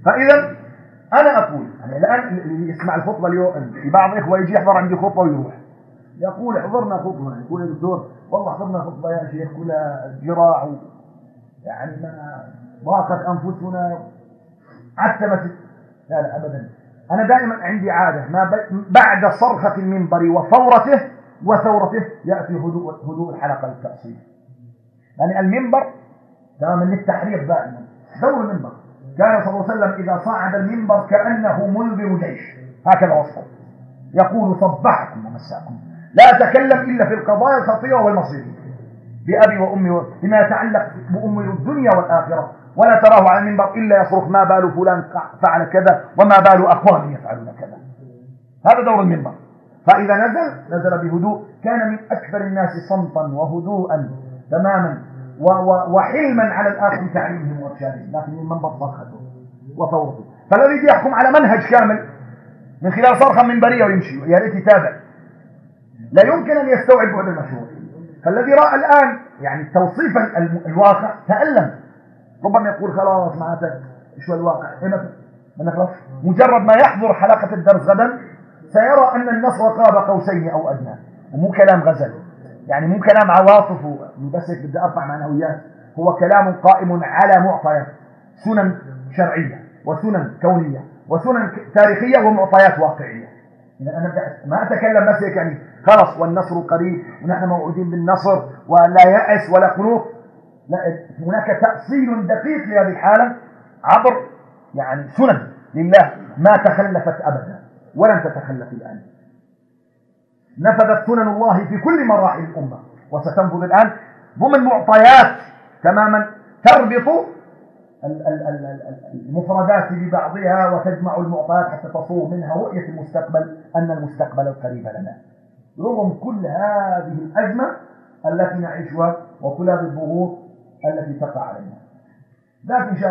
فإذا أنا أقول يعني الآن اللي يسمع الخطبة اليوم، في بعض إخوة يجي يحضر عندي خطبة ويروح يقول حضرنا خطبة، يقول يا دكتور والله حضرنا خطبة يا شيخ كلها جراع يعني ما ضاقت أنفسنا عتمت. لا لا أبدا، أنا دائما عندي عادة ما بعد صرخة المنبر وثورته يأتي هدوء الحلقة للتأصيل. يعني المنبر تماما للتحرير دائما. دور المنبر كان صلى الله عليه وسلم إذا صعد المنبر كأنه منذر جيش، هكذا وصفه، يقول صبحكم ومساكم، لا تكلم إلا في القضايا الخطيرة والمصيرية بأبي وأمي بما يتعلق بأمور الدنيا والآخرة، ولا تراه على المنبر إلا يصرخ ما بال فلان فعل كذا وما بال أقوام يفعلون كذا. هذا دور المنبر. فإذا نزل بهدوء، كان من أكثر الناس صمتا وهدوءا تماما وحلما على الآخر تعليمهم وإرشادهم، لكن المنبر صرخته وثورته. فالذي يجي يحكم على منهج كامل من خلال صرخة منبرية ويمشي، يا ريت يتابع، لا يمكن أن يستوعب بعد المشروع. فالذي رأى الآن يعني توصيفا الواقع تألم، ربما يقول خلاص معناته شو الواقع ما نخلص. مجرد ما يحضر حلقة الدرس غدا سيرى أن النصر قاب قوسين أو أدنى، ومو كلام غزل، يعني مو كلام عواطف بس بدي أرفع معنويات، هو كلام قائم على معطيات، سنن شرعية وسنن كونية وسنن تاريخية ومعطيات واقعية. أنا ما أتكلم بس هيك يعني خلاص والنصر قريب ونحن موعودين بالنصر ولا يأس ولا قنوط، لا، هناك تأصيل دقيق لهذه الحالة عبر يعني سنن لله ما تخلفت أبدا ولن تتخلف الآن. نفذت سنن الله في كل مراحل الأمة وستنفذ الآن ضمن معطيات تماما تربط المفردات ببعضها وتجمع المعطيات حتى تصور منها رؤية المستقبل، أن المستقبل القريب لنا رغم كل هذه الأزمة التي نعيشها وكل هذه الضغوط التي تقع علينا. لكن